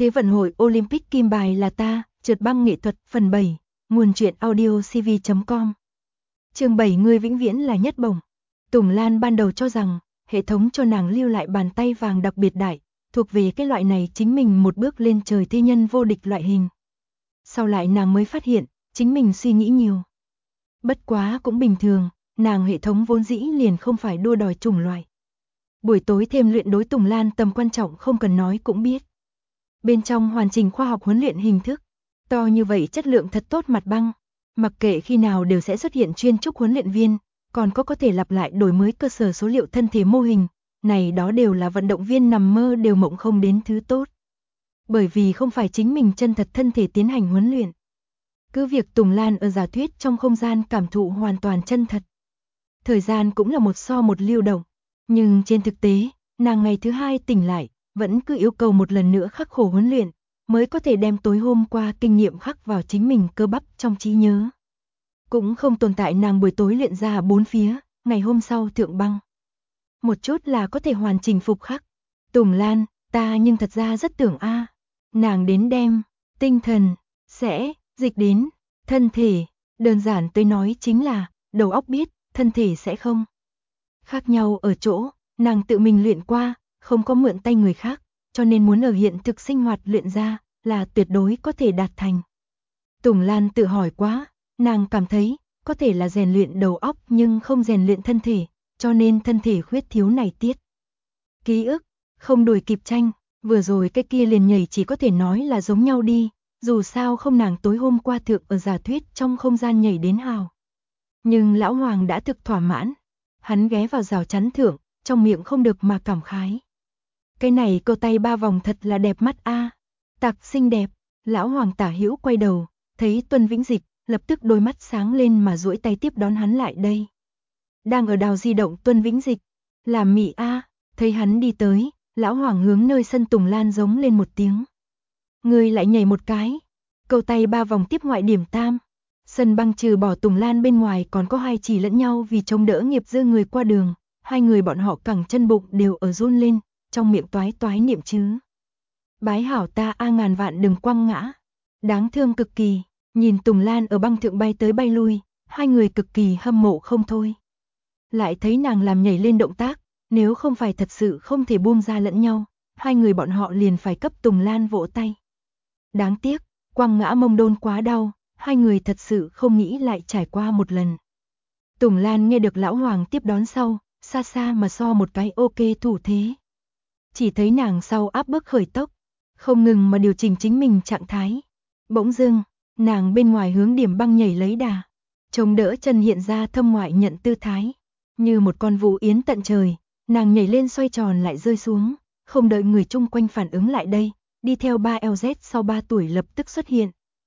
Thế vận hội Olympic kim bài là ta, trượt băng nghệ thuật phần 7, nguồn truyện audio cv.com. Chương 7 Ngươi vĩnh viễn là nhất bổng. Tùng Lan ban đầu cho rằng, hệ thống cho nàng lưu lại bàn tay vàng đặc biệt đại, thuộc về cái loại này chính mình một bước lên trời thế nhân vô địch loại hình. Sau lại nàng mới phát hiện, chính mình suy nghĩ nhiều. Bất quá cũng bình thường, nàng hệ thống vốn dĩ liền không phải đua đòi chủng loại. Buổi tối thêm luyện đối Tùng Lan tầm quan trọng không cần nói cũng biết. Bên trong hoàn chỉnh khoa học huấn luyện hình thức, to như vậy chất lượng thật tốt mặt băng, mặc kệ khi nào đều sẽ xuất hiện chuyên trúc huấn luyện viên, còn có thể lặp lại đổi mới cơ sở số liệu thân thể mô hình, này đó đều là vận động viên nằm mơ đều mộng không đến thứ tốt. Bởi vì không phải chính mình chân thật thân thể tiến hành huấn luyện. Cứ việc Tùng Lan ở giả thuyết trong không gian cảm thụ hoàn toàn chân thật. Thời gian cũng là một so một lưu động, nhưng trên thực tế, nàng ngày thứ hai tỉnh lại, vẫn cứ yêu cầu một lần nữa khắc khổ huấn luyện, mới có thể đem tối hôm qua kinh nghiệm khắc vào chính mình cơ bắp trong trí nhớ. Cũng không tồn tại nàng buổi tối luyện ra bốn phía, ngày hôm sau thượng băng. Một chút là có thể hoàn chỉnh phục khắc. Tùng Lan, ta nhưng thật ra rất tưởng nàng đến đem, tinh thần, sẽ, dịch đến, thân thể, đơn giản tôi nói chính là, đầu óc biết, thân thể sẽ không. Khác nhau ở chỗ, nàng tự mình luyện qua, không có mượn tay người khác, cho nên muốn ở hiện thực sinh hoạt luyện ra, là tuyệt đối có thể đạt thành. Tùng Lan tự hỏi quá, nàng cảm thấy, có thể là rèn luyện đầu óc nhưng không rèn luyện thân thể, cho nên thân thể khuyết thiếu này tiết. Ký ức, không đuổi kịp tranh, vừa rồi cái kia liền nhảy chỉ có thể nói là giống nhau đi, dù sao không nàng tối hôm qua thượng ở giả thuyết trong không gian nhảy đến hào. Nhưng lão Hoàng đã thực thỏa mãn, hắn ghé vào rào chắn thượng, trong miệng không được mà cảm khái. Cái này câu tay ba vòng thật là đẹp mắt tặc xinh đẹp. Lão Hoàng tả hữu quay đầu, thấy Tuân Vĩnh Dịch, lập tức đôi mắt sáng lên mà duỗi tay tiếp đón hắn lại đây. Đang ở đào di động Tuân Vĩnh Dịch, làm mị thấy hắn đi tới, lão Hoàng hướng nơi sân Tùng Lan giống lên một tiếng. Người lại nhảy một cái, câu tay ba vòng tiếp ngoại điểm tam. Sân băng trừ bỏ Tùng Lan bên ngoài còn có hai chỉ lẫn nhau vì chống đỡ nghiệp dư người qua đường, hai người bọn họ cẳng chân bụng đều ở run lên, trong miệng toái toái niệm chứ. Bái hảo ta ngàn vạn đừng quăng ngã. Đáng thương cực kỳ, nhìn Tùng Lan ở băng thượng bay tới bay lui, hai người cực kỳ hâm mộ không thôi. Lại thấy nàng làm nhảy lên động tác, nếu không phải thật sự không thể buông ra lẫn nhau, hai người bọn họ liền phải cấp Tùng Lan vỗ tay. Đáng tiếc, quăng ngã mông đôn quá đau, hai người thật sự không nghĩ lại trải qua một lần. Tùng Lan nghe được lão Hoàng tiếp đón sau, xa xa mà so một cái ok thủ thế. Chỉ thấy nàng sau áp bước khởi tốc, không ngừng mà điều chỉnh chính mình trạng thái. Bỗng dưng, nàng bên ngoài hướng điểm băng nhảy lấy đà, chống đỡ chân hiện ra thâm ngoại nhận tư thái. Như một con vũ yến tận trời, nàng nhảy lên xoay tròn lại rơi xuống, không đợi người chung quanh phản ứng lại đây, đi theo 3LZ sau 3 tuổi lập tức xuất hiện.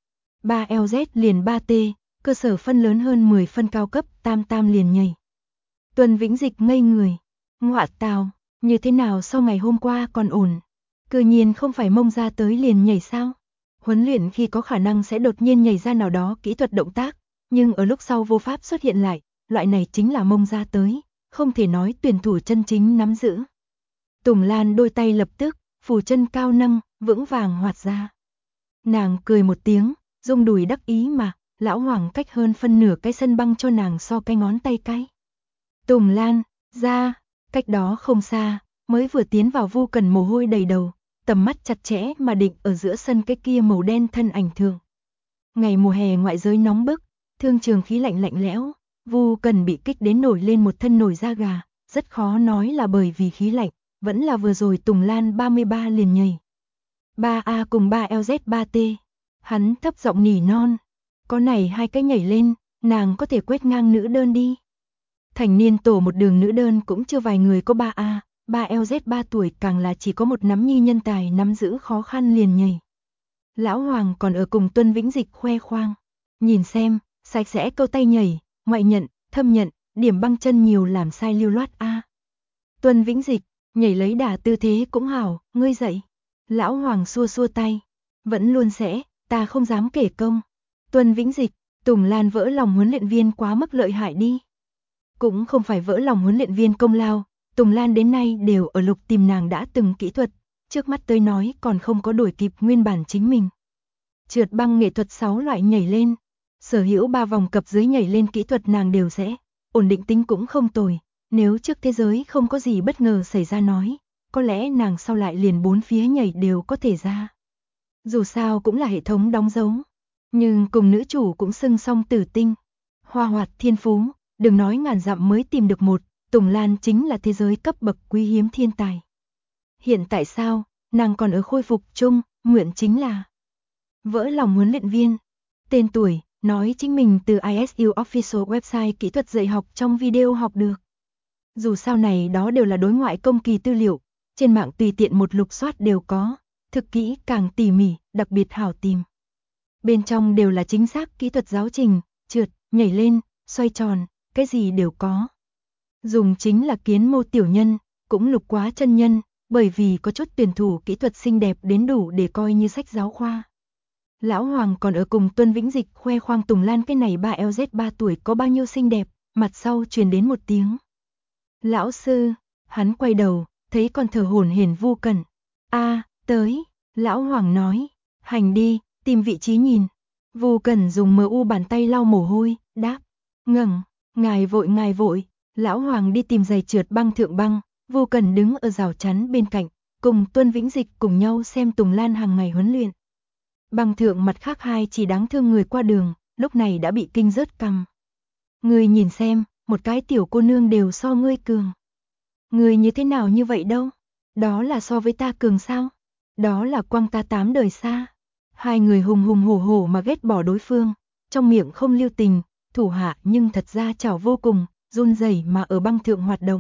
3LZ liền 3T, cơ sở phân lớn hơn 10 phân cao cấp, tam liền nhảy. Tuân Vĩnh Dịch ngây người, ngọa tào, như thế nào sau ngày hôm qua còn ổn, cư nhiên không phải mông ra tới liền nhảy sao? Huấn luyện khi có khả năng sẽ đột nhiên nhảy ra nào đó kỹ thuật động tác, nhưng ở lúc sau vô pháp xuất hiện lại, loại này chính là mông ra tới, không thể nói tuyển thủ chân chính nắm giữ. Tùng Lan đôi tay lập tức, phủ chân cao nâng, vững vàng hoạt ra. Nàng cười một tiếng, rung đùi đắc ý mà, lão Hoàng cách hơn phân nửa cái sân băng cho nàng so cái ngón tay cái. Tùng Lan, ra, cách đó không xa, mới vừa tiến vào Vu Cần mồ hôi đầy đầu, tầm mắt chặt chẽ mà định ở giữa sân cái kia màu đen thân ảnh thượng. Ngày mùa hè ngoại giới nóng bức, thương trường khí lạnh lạnh lẽo, Vu Cần bị kích đến nổi lên một thân nổi da gà, rất khó nói là bởi vì khí lạnh, vẫn là vừa rồi Tùng Lan 33 liền nhảy. 3A cùng 3LZ 3T, hắn thấp giọng nỉ non, có này hai cái nhảy lên, nàng có thể quét ngang nữ đơn đi. Thành niên tổ một đường nữ đơn cũng chưa vài người có 3A, 3LZ 3 tuổi càng là chỉ có một nắm nhi nhân tài nắm giữ khó khăn liền nhảy. Lão Hoàng còn ở cùng Tuân Vĩnh Dịch khoe khoang, nhìn xem, sạch sẽ câu tay nhảy, ngoại nhận, thâm nhận, điểm băng chân nhiều làm sai lưu loát Tuân Vĩnh Dịch, nhảy lấy đà tư thế cũng hảo, ngươi dậy. Lão Hoàng xua xua tay, vẫn luôn sẽ, ta không dám kể công. Tuân Vĩnh Dịch, Tùng Lan vỡ lòng huấn luyện viên quá mức lợi hại đi. Cũng không phải vỡ lòng huấn luyện viên công lao, Tùng Lan đến nay đều ở lục tìm nàng đã từng kỹ thuật, trước mắt tới nói còn không có đuổi kịp nguyên bản chính mình. Trượt băng nghệ thuật 6 loại nhảy lên, sở hữu 3 vòng cập dưới nhảy lên kỹ thuật nàng đều sẽ, ổn định tính cũng không tồi, nếu trước thế giới không có gì bất ngờ xảy ra nói, có lẽ nàng sau lại liền 4 phía nhảy đều có thể ra. Dù sao cũng là hệ thống đóng dấu, nhưng cùng nữ chủ cũng xưng song tử tinh, hoa hoạt thiên phú, đừng nói ngàn dặm mới tìm được một, Tùng Lan chính là thế giới cấp bậc quý hiếm thiên tài. Hiện tại sao, nàng còn ở khôi phục chung, nguyện chính là vỡ lòng huấn luyện viên. Tên tuổi, nói chính mình từ ISU Official website kỹ thuật dạy học trong video học được. Dù sao này đó đều là đối ngoại công kỳ tư liệu, trên mạng tùy tiện một lục soát đều có, thực kỹ càng tỉ mỉ, đặc biệt hảo tìm. Bên trong đều là chính xác kỹ thuật giáo trình, trượt, nhảy lên, xoay tròn, cái gì đều có. Dùng chính là kiến mô tiểu nhân, cũng lục quá chân nhân, bởi vì có chút tuyển thủ kỹ thuật xinh đẹp đến đủ để coi như sách giáo khoa. Lão Hoàng còn ở cùng Tuân Vĩnh Dịch khoe khoang Tùng Lan cái này 3LZ 3 tuổi có bao nhiêu xinh đẹp, mặt sau truyền đến một tiếng. Lão sư, hắn quay đầu, thấy con thở hổn hển Vu Cẩn. A, tới, Lão Hoàng nói, hành đi, tìm vị trí nhìn. Vu Cẩn dùng MU bàn tay lau mồ hôi, đáp, ngẩng, ngài vội. Lão Hoàng đi tìm giày trượt băng thượng băng, Vu Cẩn đứng ở rào chắn bên cạnh, cùng Tuân Vĩnh Dịch cùng nhau xem Tùng Lan hàng ngày huấn luyện. Băng thượng mặt khác hai chỉ đáng thương người qua đường, lúc này đã bị kinh rớt cằm. Ngươi nhìn xem, một cái tiểu cô nương đều so ngươi cường. Ngươi như thế nào như vậy đâu? Đó là so với ta cường sao? Đó là quăng ta 8 đời xa. Hai người hùng hổ mà ghét bỏ đối phương, trong miệng không lưu tình, thủ hạ nhưng thật ra chảo vô cùng, run rẩy mà ở băng thượng hoạt động.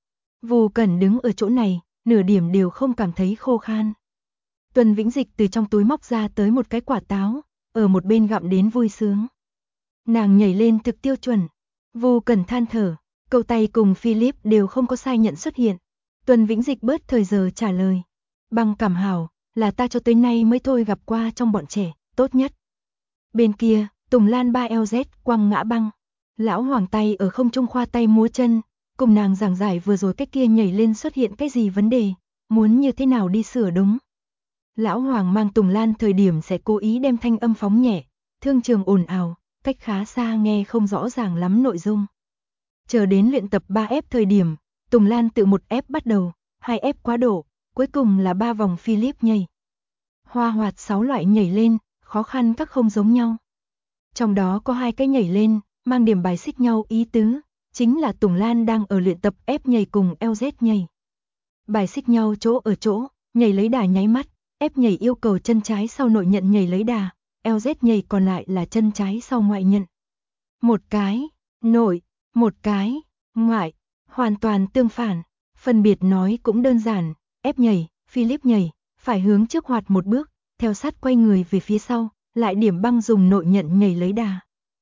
Vu Cẩn đứng ở chỗ này, nửa điểm đều không cảm thấy khô khan. Tuân Vĩnh Dịch từ trong túi móc ra tới một cái quả táo, ở một bên gặm đến vui sướng. Nàng nhảy lên thực tiêu chuẩn. Vu Cẩn than thở, câu tay cùng Philip đều không có sai nhận xuất hiện. Tuân Vĩnh Dịch bớt thời giờ trả lời. Băng cảm hảo, là ta cho tới nay mới thôi gặp qua trong bọn trẻ, tốt nhất. Bên kia, Tùng Lan 3LZ quăng ngã băng. Lão Hoàng tay ở không trung khoa tay múa chân, cùng nàng giảng giải vừa rồi cái kia nhảy lên xuất hiện cái gì vấn đề, muốn như thế nào đi sửa đúng. Lão Hoàng mang Tùng Lan thời điểm sẽ cố ý đem thanh âm phóng nhẹ, thương trường ồn ào, cách khá xa nghe không rõ ràng lắm nội dung. Chờ đến luyện tập 3F thời điểm, Tùng Lan tự 1F bắt đầu, 2F quá độ, cuối cùng là 3 vòng Philip nhảy. Hoa hoạt 6 loại nhảy lên, khó khăn các không giống nhau. Trong đó có 2 cái nhảy lên, mang điểm bài xích nhau ý tứ, chính là Tùng Lan đang ở luyện tập F nhảy cùng LZ nhảy. Bài xích nhau chỗ ở chỗ, nhảy lấy đà nháy mắt, F nhảy yêu cầu chân trái sau nội nhận nhảy lấy đà, LZ nhảy còn lại là chân trái sau ngoại nhận. Một cái, nội, một cái, ngoại, hoàn toàn tương phản, phân biệt nói cũng đơn giản, F nhảy, Philip nhảy, phải hướng trước hoạt một bước, theo sát quay người về phía sau, lại điểm băng dùng nội nhận nhảy lấy đà.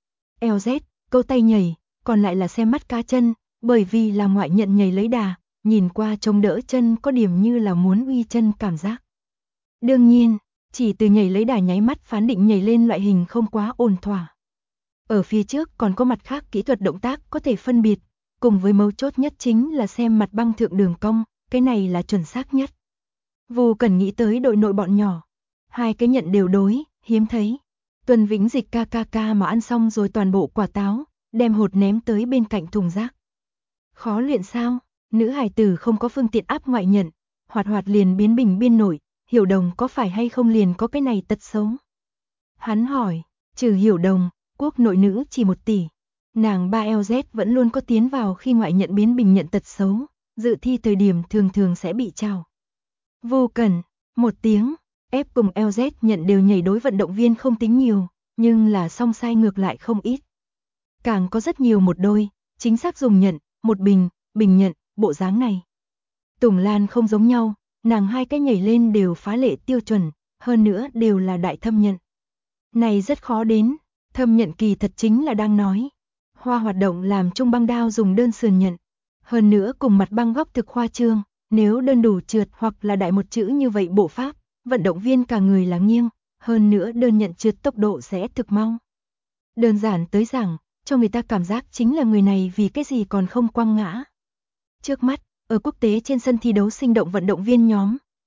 LZ, câu tay nhảy, còn lại là xem mắt cá chân, bởi vì là ngoại nhận nhảy lấy đà, nhìn qua trông đỡ chân có điểm như là muốn uy chân cảm giác. Đương nhiên, chỉ từ nhảy lấy đà nháy mắt phán định nhảy lên loại hình không quá ổn thỏa. Ở phía trước còn có mặt khác kỹ thuật động tác có thể phân biệt, cùng với mấu chốt nhất chính là xem mặt băng thượng đường cong, cái này là chuẩn xác nhất. Vu cần nghĩ tới đội nội bọn nhỏ, 2 cái nhận đều đối, hiếm thấy. Tuân Vĩnh Dịch ca mà ăn xong rồi toàn bộ quả táo, đem hột ném tới bên cạnh thùng rác. Khó luyện sao? Nữ hài tử không có phương tiện áp ngoại nhận, hoạt liền biến bình biên nổi, Hiểu Đồng có phải hay không liền có cái này tật xấu? Hắn hỏi, trừ Hiểu Đồng, quốc nội nữ chỉ 1 tỷ. Nàng 3LZ vẫn luôn có tiến vào khi ngoại nhận biến bình nhận tật xấu, dự thi thời điểm thường sẽ bị trào. Vô cần, 1 tiếng, F cùng LZ nhận đều nhảy đối vận động viên không tính nhiều, nhưng là song sai ngược lại không ít. Càng có rất nhiều một đôi, chính xác dùng nhận, một bình nhận, bộ dáng này. Tùng Lan không giống nhau, nàng 2 cái nhảy lên đều phá lệ tiêu chuẩn, hơn nữa đều là đại thâm nhận. Này rất khó đến, thâm nhận kỳ thật chính là đang nói. Hoa hoạt động làm trung băng đao dùng đơn sườn nhận, hơn nữa cùng mặt băng góc thực khoa trương, nếu đơn đủ trượt hoặc là đại một chữ như vậy bộ pháp, vận động viên cả người là nghiêng, hơn nữa đơn nhận trượt tốc độ sẽ thực mau. Đơn giản tới rằng, cho người ta cảm giác chính là người này vì cái gì còn không quăng ngã. Trước mắt, ở quốc tế trên sân thi đấu sinh động vận động viên nhóm,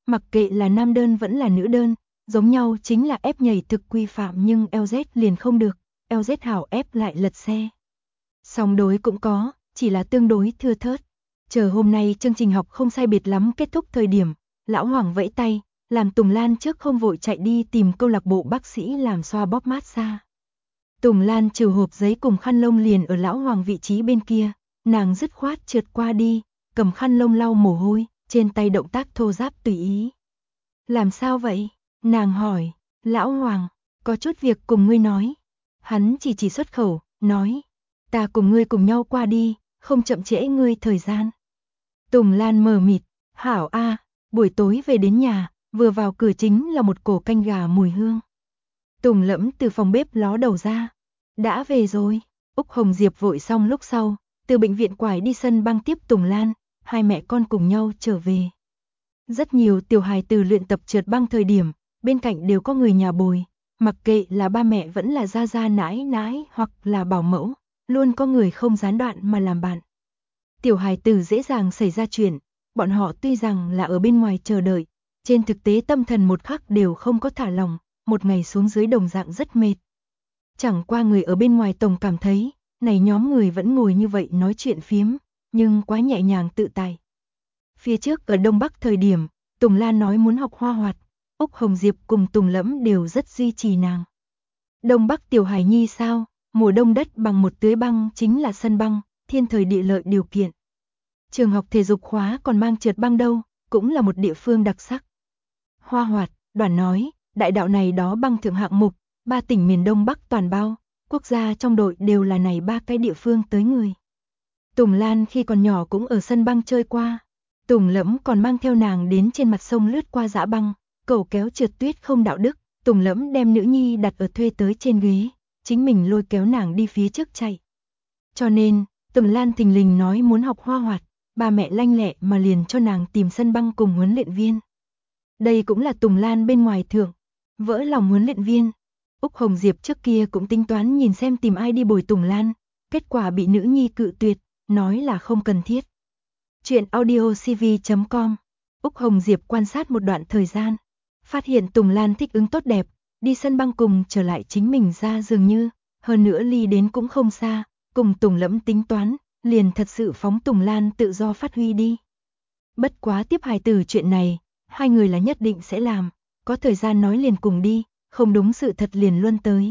Mặc kệ là nam đơn vẫn là nữ đơn, giống nhau chính là ép nhảy thực quy phạm nhưng LZ liền không được, LZ hảo ép lại lật xe. Song đối cũng có, chỉ là tương đối thưa thớt. Chờ hôm nay chương trình học không sai biệt lắm kết thúc thời điểm, lão Hoàng vẫy tay, làm Tùng Lan trước không vội chạy đi tìm câu lạc bộ bác sĩ làm xoa bóp massage. Tùng Lan trừ hộp giấy cùng khăn lông liền ở lão Hoàng vị trí bên kia, nàng dứt khoát trượt qua đi, cầm khăn lông lau mồ hôi, trên tay động tác thô ráp tùy ý. Làm sao vậy? Nàng hỏi, lão Hoàng, có chút việc cùng ngươi nói. Hắn chỉ xuất khẩu, nói, ta cùng ngươi cùng nhau qua đi, không chậm trễ ngươi thời gian. Tùng Lan mờ mịt, hảo a, buổi tối về đến nhà, vừa vào cửa chính là một cổ canh gà mùi hương. Tùng Lẫm từ phòng bếp ló đầu ra, đã về rồi. Úc Hồng Diệp vội xong lúc sau, từ bệnh viện quải đi sân băng tiếp Tùng Lan, hai mẹ con cùng nhau trở về. Rất nhiều tiểu hài từ luyện tập trượt băng thời điểm, bên cạnh đều có người nhà bồi, mặc kệ là ba mẹ vẫn là gia gia nãi nãi hoặc là bảo mẫu, luôn có người không gián đoạn mà làm bạn. Tiểu hài tử dễ dàng xảy ra chuyện, bọn họ tuy rằng là ở bên ngoài chờ đợi, trên thực tế tâm thần một khắc đều không có thả lỏng, một ngày xuống dưới đồng dạng rất mệt. Chẳng qua người ở bên ngoài tổng cảm thấy, này nhóm người vẫn ngồi như vậy nói chuyện phiếm, nhưng quá nhẹ nhàng tự tại. Phía trước ở Đông Bắc thời điểm, Tùng Lan nói muốn học hoa hoạt, Úc Hồng Diệp cùng Tùng Lẫm đều rất duy trì nàng. Đông Bắc tiểu hải nhi sao, mùa đông đất bằng một tưới băng chính là sân băng, thiên thời địa lợi điều kiện. Trường học thể dục khóa còn mang trượt băng đâu, cũng là một địa phương đặc sắc. Hoa hoạt, Đoàn nói, đại đạo này đó băng thượng hạng mục, 3 tỉnh miền Đông Bắc toàn bao, quốc gia trong đội đều là này 3 cái địa phương tới người. Tùng Lan khi còn nhỏ cũng ở sân băng chơi qua, Tùng Lẫm còn mang theo nàng đến trên mặt sông lướt qua dã băng, cầu kéo trượt tuyết không đạo đức, Tùng Lẫm đem nữ nhi đặt ở thuê tới trên ghế, chính mình lôi kéo nàng đi phía trước chạy. Cho nên, Tùng Lan thình lình nói muốn học hoa hoạt, ba mẹ lanh lẹ mà liền cho nàng tìm sân băng cùng huấn luyện viên. Đây cũng là Tùng Lan bên ngoài thưởng, vỡ lòng huấn luyện viên. Úc Hồng Diệp trước kia cũng tính toán nhìn xem tìm ai đi bồi Tùng Lan, kết quả bị nữ nhi cự tuyệt, nói là không cần thiết. Chuyện audiocv.com. Úc Hồng Diệp quan sát một đoạn thời gian, phát hiện Tùng Lan thích ứng tốt đẹp, đi sân băng cùng trở lại chính mình ra dường như, hơn nữa ly đến cũng không xa, cùng Tùng Lẫm tính toán, liền thật sự phóng Tùng Lan tự do phát huy đi. Bất quá tiếp hài tử chuyện này, hai người là nhất định sẽ làm, có thời gian nói liền cùng đi, không đúng sự thật liền luân tới.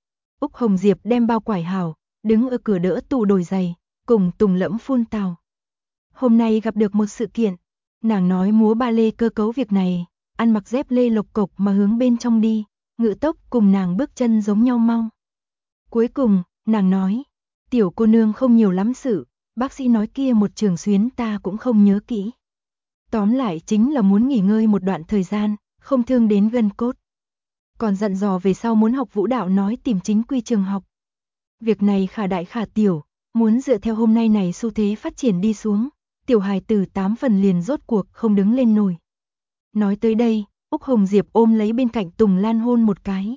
Úc Hồng Diệp đem bao quải hảo, đứng ở cửa đỡ tủ đổi giày, cùng Tùng Lẫm phun tào. Hôm nay gặp được một sự kiện, nàng nói múa ba lê cơ cấu việc này, ăn mặc dép lê lộc cộc mà hướng bên trong đi, ngự tốc cùng nàng bước chân giống nhau mau. Cuối cùng, nàng nói, tiểu cô nương không nhiều lắm sự, bác sĩ nói kia một trường xuyến ta cũng không nhớ kỹ. Tóm lại chính là muốn nghỉ ngơi một đoạn thời gian, không thương đến gân cốt. Còn dặn dò về sau muốn học vũ đạo nói tìm chính quy trường học. Việc này khả đại khả tiểu, muốn dựa theo hôm nay này xu thế phát triển đi xuống, tiểu hài tử 8 phần liền rốt cuộc không đứng lên nổi. Nói tới đây, Úc Hồng Diệp ôm lấy bên cạnh Tùng Lan hôn một cái.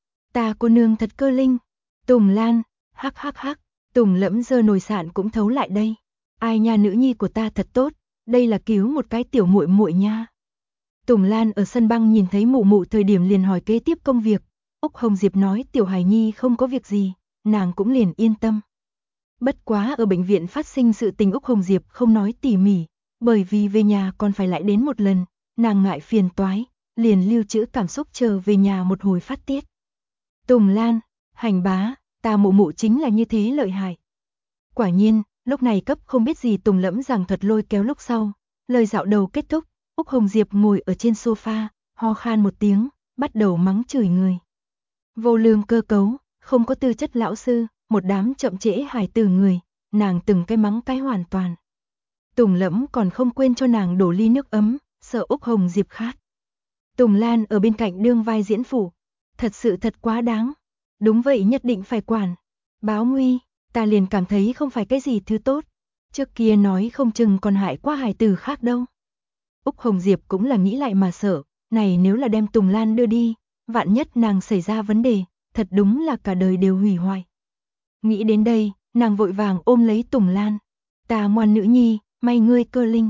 Ta cô nương thật cơ linh. Tùng Lan, hắc hắc hắc, Tùng Lẫm giơ nồi sạn cũng thấu lại đây. Ai nha, nữ nhi của ta thật tốt, đây là cứu một cái tiểu muội muội nha. Tùng Lan ở sân băng nhìn thấy mụ mụ thời điểm liền hỏi kế tiếp công việc. Úc Hồng Diệp nói tiểu hài nhi không có việc gì, nàng cũng liền yên tâm. Bất quá ở bệnh viện phát sinh sự tình Úc Hồng Diệp không nói tỉ mỉ, bởi vì về nhà còn phải lại đến một lần, nàng ngại phiền toái, liền lưu trữ cảm xúc chờ về nhà một hồi phát tiết. Tùng Lan, hành bá, ta mụ mụ chính là như thế lợi hại. Quả nhiên, lúc này cấp không biết gì Tùng Lẫm giảng thuật lôi kéo lúc sau, lời dạo đầu kết thúc, Úc Hồng Diệp ngồi ở trên sofa, ho khan một tiếng, bắt đầu mắng chửi người. Vô lương cơ cấu, không có tư chất lão sư, một đám chậm trễ hài tử người, nàng từng cái mắng cái hoàn toàn. Tùng Lẫm còn không quên cho nàng đổ ly nước ấm, sợ Úc Hồng Diệp khát. Tùng Lan ở bên cạnh đương vai diễn phụ, thật sự thật quá đáng. Đúng vậy, nhất định phải quản. Báo nguy, ta liền cảm thấy không phải cái gì thứ tốt. Trước kia nói không chừng còn hại quá hài tử khác đâu. Úc Hồng Diệp cũng là nghĩ lại mà sợ, này nếu là đem Tùng Lan đưa đi, vạn nhất nàng xảy ra vấn đề, thật đúng là cả đời đều hủy hoại. Nghĩ đến đây, nàng vội vàng ôm lấy Tùng Lan. Ta ngoan nữ nhi, may ngươi cơ linh.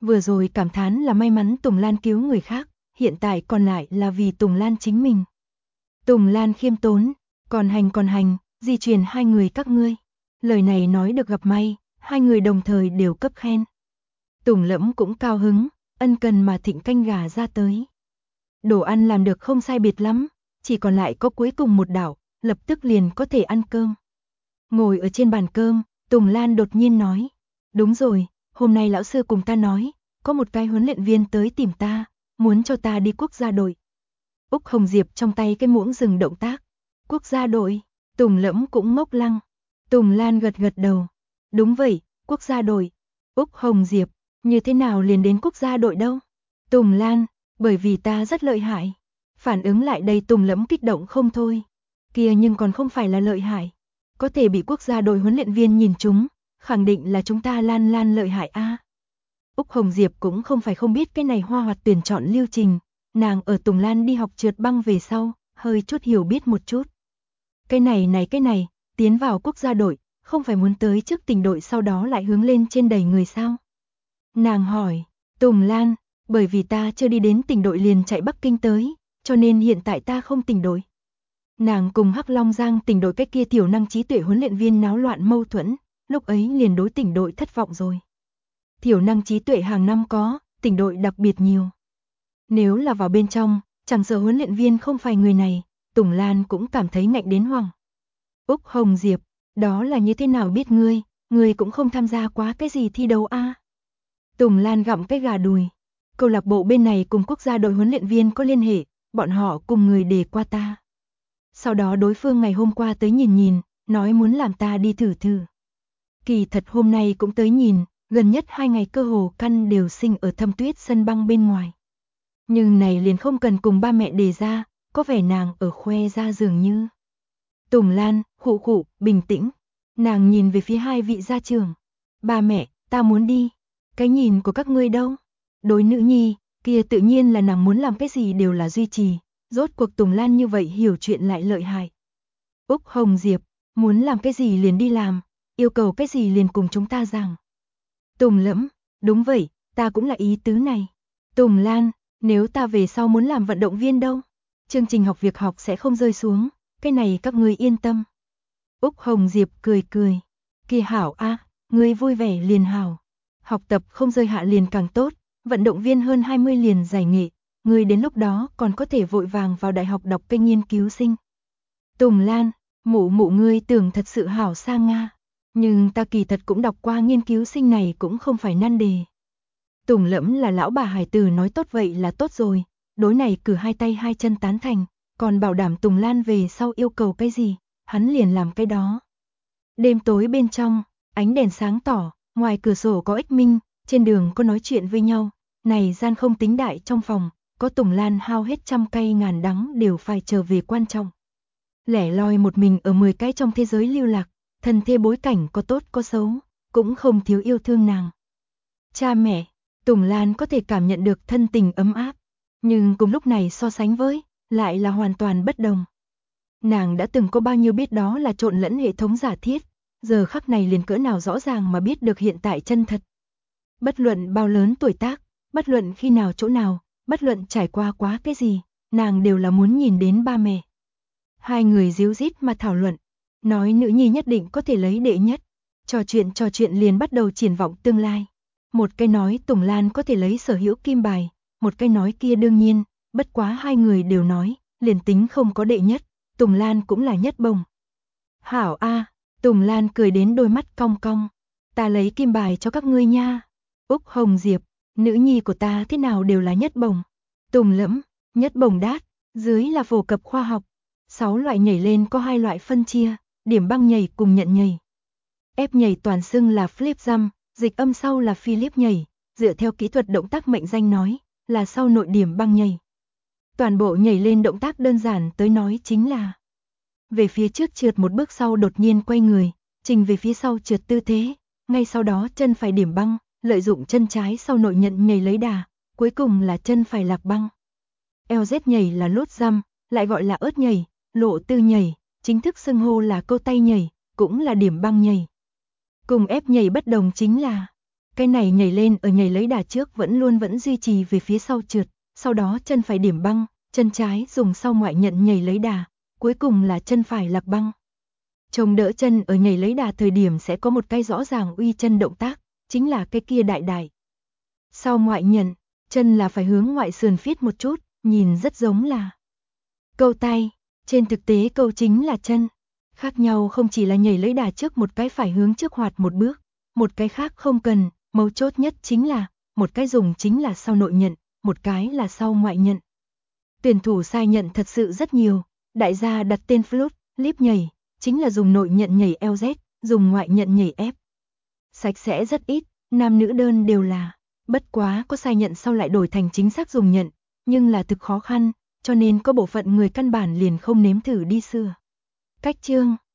Vừa rồi cảm thán là may mắn Tùng Lan cứu người khác, hiện tại còn lại là vì Tùng Lan chính mình. Tùng Lan khiêm tốn, còn hành, di truyền hai người các ngươi. Lời này nói được gặp may, hai người đồng thời đều cấp khen. Tùng Lẫm cũng cao hứng, ân cần mà thịnh canh gà ra tới. Đồ ăn làm được không sai biệt lắm, chỉ còn lại có cuối cùng một đảo, lập tức liền có thể ăn cơm. Ngồi ở trên bàn cơm, Tùng Lan đột nhiên nói, đúng rồi, hôm nay lão sư cùng ta nói, có một cái huấn luyện viên tới tìm ta, muốn cho ta đi quốc gia đội. Úc Hồng Diệp trong tay cái muỗng dừng động tác. Quốc gia đội, Tùng Lẫm cũng ngốc lăng. Tùng Lan gật gật đầu. Đúng vậy, quốc gia đội. Úc Hồng Diệp, như thế nào liền đến quốc gia đội đâu? Tùng Lan, bởi vì ta rất lợi hại. Phản ứng lại đây Tùng Lẫm kích động không thôi. Kia nhưng còn không phải là lợi hại. Có thể bị quốc gia đội huấn luyện viên nhìn chúng, khẳng định là chúng ta Lan lợi hại a. Úc Hồng Diệp cũng không phải không biết cái này hoa hoạt tuyển chọn lưu trình. Nàng ở Tùng Lan đi học trượt băng về sau, hơi chút hiểu biết một chút. Cái này, tiến vào quốc gia đội, không phải muốn tới trước tỉnh đội sau đó lại hướng lên trên đầy người sao? Nàng hỏi, Tùng Lan, bởi vì ta chưa đi đến tỉnh đội liền chạy Bắc Kinh tới, cho nên hiện tại ta không tỉnh đội. Nàng cùng Hắc Long Giang tỉnh đội cái kia thiểu năng trí tuệ huấn luyện viên náo loạn mâu thuẫn, lúc ấy liền đối tỉnh đội thất vọng rồi. Thiểu năng trí tuệ hàng năm có, tỉnh đội đặc biệt nhiều. Nếu là vào bên trong, chẳng sợ huấn luyện viên không phải người này, Tùng Lan cũng cảm thấy ngạnh đến hoảng. Úc Hồng Diệp, đó là như thế nào biết ngươi cũng không tham gia quá cái gì thi đấu a. Tùng Lan gặm cái gà đùi. Câu lạc bộ bên này cùng quốc gia đội huấn luyện viên có liên hệ, bọn họ cùng người đề qua ta. Sau đó đối phương ngày hôm qua tới nhìn, nói muốn làm ta đi thử. Kỳ thật hôm nay cũng tới nhìn, gần nhất 2 ngày cơ hồ căn đều sinh ở Thâm Tuyết sân băng bên ngoài. Nhưng này liền không cần cùng ba mẹ đề ra, có vẻ nàng ở khoe ra dường như. Tùng Lan, khụ, bình tĩnh. Nàng nhìn về phía hai vị gia trưởng. Ba mẹ, ta muốn đi. Cái nhìn của các ngươi đâu? Đối nữ nhi, kia tự nhiên là nàng muốn làm cái gì đều là duy trì. Rốt cuộc Tùng Lan như vậy hiểu chuyện lại lợi hại. Úc Hồng Diệp, muốn làm cái gì liền đi làm, yêu cầu cái gì liền cùng chúng ta rằng. Tùng Lẫm, đúng vậy, ta cũng là ý tứ này. Tùng Lan, nếu ta về sau muốn làm vận động viên đâu? Chương trình học việc học sẽ không rơi xuống, cái này các ngươi yên tâm. Úc Hồng Diệp cười. Kia hảo a, ngươi vui vẻ liền hảo. Học tập không rơi hạ liền càng tốt, vận động viên hơn 20 liền giải nghệ, ngươi đến lúc đó còn có thể vội vàng vào đại học đọc cái nghiên cứu sinh. Tùng Lan, mụ ngươi tưởng thật sự hảo sang Nga, nhưng ta kỳ thật cũng đọc qua nghiên cứu sinh này cũng không phải nan đề. Tùng Lẫm là lão bà hải tử nói tốt vậy là tốt rồi, đối này cử hai tay hai chân tán thành, còn bảo đảm Tùng Lan về sau yêu cầu cái gì, hắn liền làm cái đó. Đêm tối bên trong, ánh đèn sáng tỏ, ngoài cửa sổ có ếch minh, trên đường có nói chuyện với nhau, này gian không tính đại trong phòng, có Tùng Lan hao hết trăm cây ngàn đắng đều phải trở về quan trọng. Lẻ loi một mình ở 10 cái trong thế giới lưu lạc, thân thế bối cảnh có tốt có xấu, cũng không thiếu yêu thương nàng. Cha mẹ, Tùng Lan có thể cảm nhận được thân tình ấm áp, nhưng cùng lúc này so sánh với, lại là hoàn toàn bất đồng. Nàng đã từng có bao nhiêu biết đó là trộn lẫn hệ thống giả thiết, giờ khắc này liền cỡ nào rõ ràng mà biết được hiện tại chân thật. Bất luận bao lớn tuổi tác, bất luận khi nào chỗ nào, bất luận trải qua quá cái gì, nàng đều là muốn nhìn đến ba mẹ. Hai người díu dít mà thảo luận, nói nữ nhi nhất định có thể lấy đệ nhất, trò chuyện liền bắt đầu triển vọng tương lai. Một cái nói Tùng Lan có thể lấy sở hữu kim bài, một cái nói kia đương nhiên, bất quá hai người đều nói, liền tính không có đệ nhất, Tùng Lan cũng là nhất bổng. Hảo a, Tùng Lan cười đến đôi mắt cong cong, ta lấy kim bài cho các ngươi nha. Úc Hồng Diệp, nữ nhi của ta thế nào đều là nhất bổng. Tùng Lẫm, nhất bổng đát, dưới là phổ cập khoa học. 6 loại nhảy lên có 2 loại phân chia, điểm băng nhảy cùng nhận nhảy. Ép nhảy toàn xưng là flip jump, dịch âm sau là Philip nhảy, dựa theo kỹ thuật động tác mệnh danh nói, là sau nội điểm băng nhảy. Toàn bộ nhảy lên động tác đơn giản tới nói chính là về phía trước trượt một bước sau đột nhiên quay người, trình về phía sau trượt tư thế, ngay sau đó chân phải điểm băng, lợi dụng chân trái sau nội nhận nhảy lấy đà, cuối cùng là chân phải lạc băng. LZ nhảy là lốt jump, lại gọi là ớt nhảy, lộ tư nhảy, chính thức xưng hô là câu tay nhảy, cũng là điểm băng nhảy. Cùng ép nhảy bất đồng chính là Cái này nhảy lên ở nhảy lấy đà trước vẫn duy trì về phía sau trượt, sau đó chân phải điểm băng, chân trái dùng sau ngoại nhận nhảy lấy đà, cuối cùng là chân phải lạc băng. Chống đỡ chân ở nhảy lấy đà thời điểm sẽ có một cái rõ ràng uy chân động tác, chính là cái kia đại đại. Sau ngoại nhận, chân là phải hướng ngoại sườn phiết một chút, nhìn rất giống là câu tay, trên thực tế câu chính là chân. Khác nhau không chỉ là nhảy lấy đà trước một cái phải hướng trước hoạt một bước, một cái khác không cần, mấu chốt nhất chính là, một cái dùng chính là sau nội nhận, một cái là sau ngoại nhận. Tuyển thủ sai nhận thật sự rất nhiều, đại gia đặt tên float, lip nhảy, chính là dùng nội nhận nhảy LZ, dùng ngoại nhận nhảy F. Sạch sẽ rất ít, nam nữ đơn đều là, bất quá có sai nhận sau lại đổi thành chính xác dùng nhận, nhưng là thực khó khăn, cho nên có bộ phận người căn bản liền không nếm thử đi sửa. Cách chương